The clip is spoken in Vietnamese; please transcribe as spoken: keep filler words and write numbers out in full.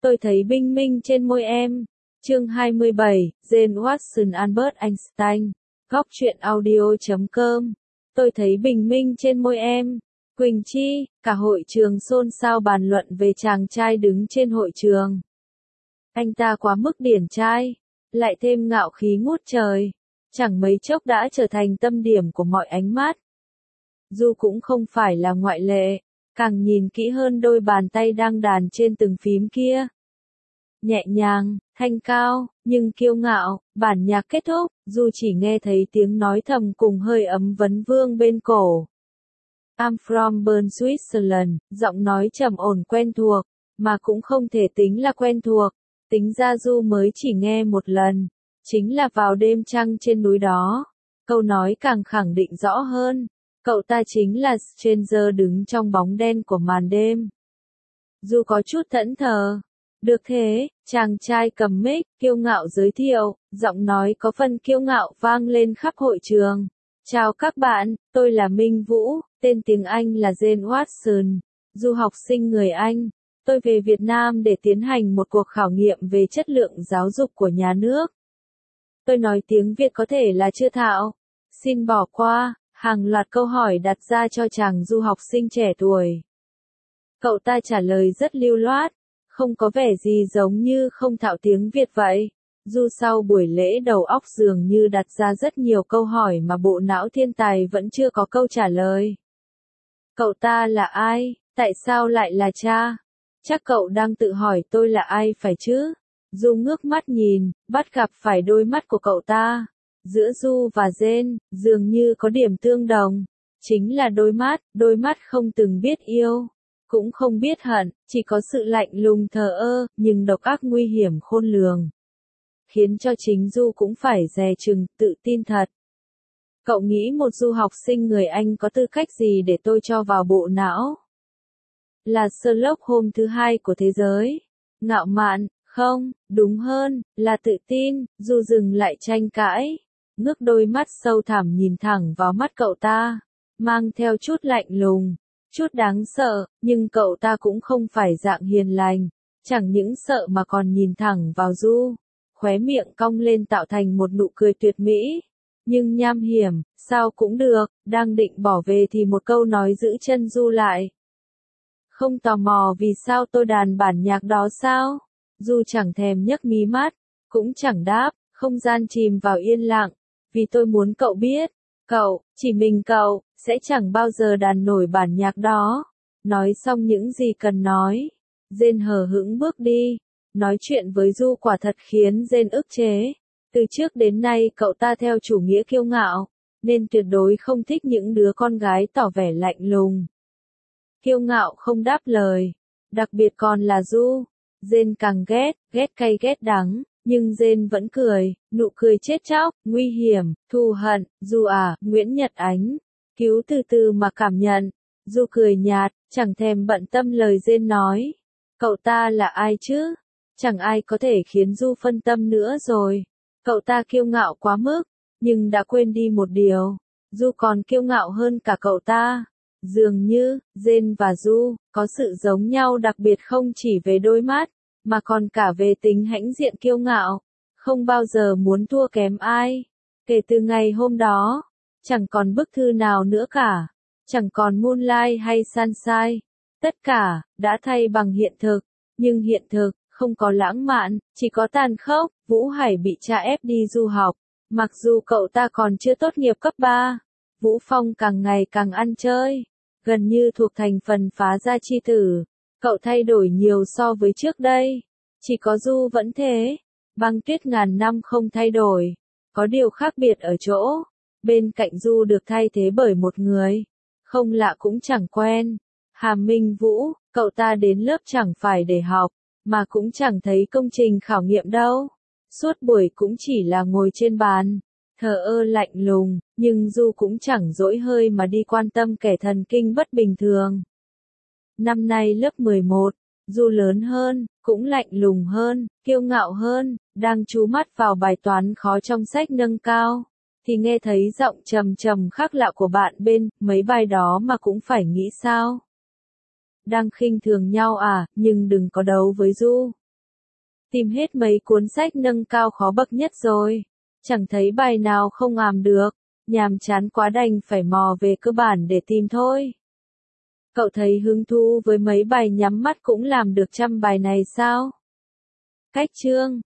Tôi thấy binh minh trên môi em. Chương hai mươi bảy, Jane Watson Albert Einstein. Góc truyện audio chấm com. Tôi thấy bình minh trên môi em. Quỳnh Chi, cả hội trường xôn xao bàn luận về chàng trai đứng trên hội trường. Anh ta quá mức điển trai, lại thêm ngạo khí ngút trời, chẳng mấy chốc đã trở thành tâm điểm của mọi ánh mắt. Du cũng không phải là ngoại lệ, càng nhìn kỹ hơn đôi bàn tay đang đàn trên từng phím kia. Nhẹ nhàng, thanh cao, nhưng kiêu ngạo, bản nhạc kết thúc, Du chỉ nghe thấy tiếng nói thầm cùng hơi ấm vấn vương bên cổ. I'm from Bern, Switzerland, giọng nói trầm ổn quen thuộc, mà cũng không thể tính là quen thuộc, tính ra Du mới chỉ nghe một lần, chính là vào đêm trăng trên núi đó. Câu nói càng khẳng định rõ hơn, cậu ta chính là Stranger đứng trong bóng đen của màn đêm. Du có chút thẫn thờ. Được thế, chàng trai cầm mic, kiêu ngạo giới thiệu, giọng nói có phần kiêu ngạo vang lên khắp hội trường. Chào các bạn, tôi là Minh Vũ, tên tiếng Anh là Jane Watson, du học sinh người Anh. Tôi về Việt Nam để tiến hành một cuộc khảo nghiệm về chất lượng giáo dục của nhà nước. Tôi nói tiếng Việt có thể là chưa thạo. Xin bỏ qua, hàng loạt câu hỏi đặt ra cho chàng du học sinh trẻ tuổi. Cậu ta trả lời rất lưu loát, không có vẻ gì giống như không thạo tiếng Việt vậy. Du sau buổi lễ đầu óc dường như đặt ra rất nhiều câu hỏi mà bộ não thiên tài vẫn chưa có câu trả lời. Cậu ta là ai? Tại sao lại là cha? Chắc cậu đang tự hỏi tôi là ai phải chứ? Du ngước mắt nhìn, bắt gặp phải đôi mắt của cậu ta. Giữa Du và Jane, dường như có điểm tương đồng. Chính là đôi mắt, đôi mắt không từng biết yêu, cũng không biết hận, chỉ có sự lạnh lùng thờ ơ, nhưng độc ác nguy hiểm khôn lường. Khiến cho chính Du cũng phải dè chừng, tự tin thật. Cậu nghĩ một du học sinh người Anh có tư cách gì để tôi cho vào bộ não? Là Sherlock Holmes thứ hai của thế giới? Ngạo mạn, không, đúng hơn, là tự tin. Du dừng lại tranh cãi, ngước đôi mắt sâu thẳm nhìn thẳng vào mắt cậu ta, mang theo chút lạnh lùng, chút đáng sợ, nhưng cậu ta cũng không phải dạng hiền lành, chẳng những sợ mà còn nhìn thẳng vào Du, khóe miệng cong lên tạo thành một nụ cười tuyệt mỹ. Nhưng nham hiểm, sao cũng được, đang định bỏ về thì một câu nói giữ chân Du lại. Không tò mò vì sao tôi đàn bản nhạc đó sao? Du chẳng thèm nhấc mí mắt, cũng chẳng đáp, không gian chìm vào yên lặng, vì tôi muốn cậu biết, cậu, chỉ mình cậu, sẽ chẳng bao giờ đàn nổi bản nhạc đó. Nói xong những gì cần nói, Jane hờ hững bước đi. Nói chuyện với Du quả thật khiến Jane ức chế. Từ trước đến nay cậu ta theo chủ nghĩa kiêu ngạo, nên tuyệt đối không thích những đứa con gái tỏ vẻ lạnh lùng. Kiêu ngạo không đáp lời, đặc biệt còn là Du. Jane càng ghét, ghét cay ghét đắng, nhưng Jane vẫn cười, nụ cười chết chóc, nguy hiểm, thù hận. Du à, Nguyễn Nhật Ánh, cứu từ từ mà cảm nhận. Du cười nhạt, chẳng thèm bận tâm lời Jane nói. Cậu ta là ai chứ? Chẳng ai có thể khiến Du phân tâm nữa rồi. Cậu ta kiêu ngạo quá mức, nhưng đã quên đi một điều. Du còn kiêu ngạo hơn cả cậu ta. Dường như, Jane và Du có sự giống nhau đặc biệt không chỉ về đôi mắt, mà còn cả về tính hãnh diện kiêu ngạo, không bao giờ muốn thua kém ai. Kể từ ngày hôm đó, chẳng còn bức thư nào nữa cả, chẳng còn Moonlight hay Sunshine, tất cả đã thay bằng hiện thực, nhưng hiện thực không có lãng mạn, chỉ có tàn khốc. Vũ Hải bị cha ép đi du học, mặc dù cậu ta còn chưa tốt nghiệp cấp ba. Vũ Phong càng ngày càng ăn chơi, gần như thuộc thành phần phá gia chi tử. Cậu thay đổi nhiều so với trước đây. Chỉ có Du vẫn thế. Băng tuyết ngàn năm không thay đổi. Có điều khác biệt ở chỗ, bên cạnh Du được thay thế bởi một người không lạ cũng chẳng quen. Hàm Minh Vũ, cậu ta đến lớp chẳng phải để học, mà cũng chẳng thấy công trình khảo nghiệm đâu. Suốt buổi cũng chỉ là ngồi trên bàn, thờ ơ lạnh lùng, nhưng Du cũng chẳng dỗi hơi mà đi quan tâm kẻ thần kinh bất bình thường. Năm nay lớp mười một, Du lớn hơn, cũng lạnh lùng hơn, kiêu ngạo hơn, đang chú mắt vào bài toán khó trong sách nâng cao, thì nghe thấy giọng trầm trầm khác lạ của bạn bên, mấy bài đó mà cũng phải nghĩ sao? Đang khinh thường nhau à, nhưng đừng có đấu với Du. Tìm hết mấy cuốn sách nâng cao khó bậc nhất rồi. Chẳng thấy bài nào không làm được. Nhàm chán quá đành phải mò về cơ bản để tìm thôi. Cậu thấy hứng thú với mấy bài nhắm mắt cũng làm được trăm bài này sao? Cách chương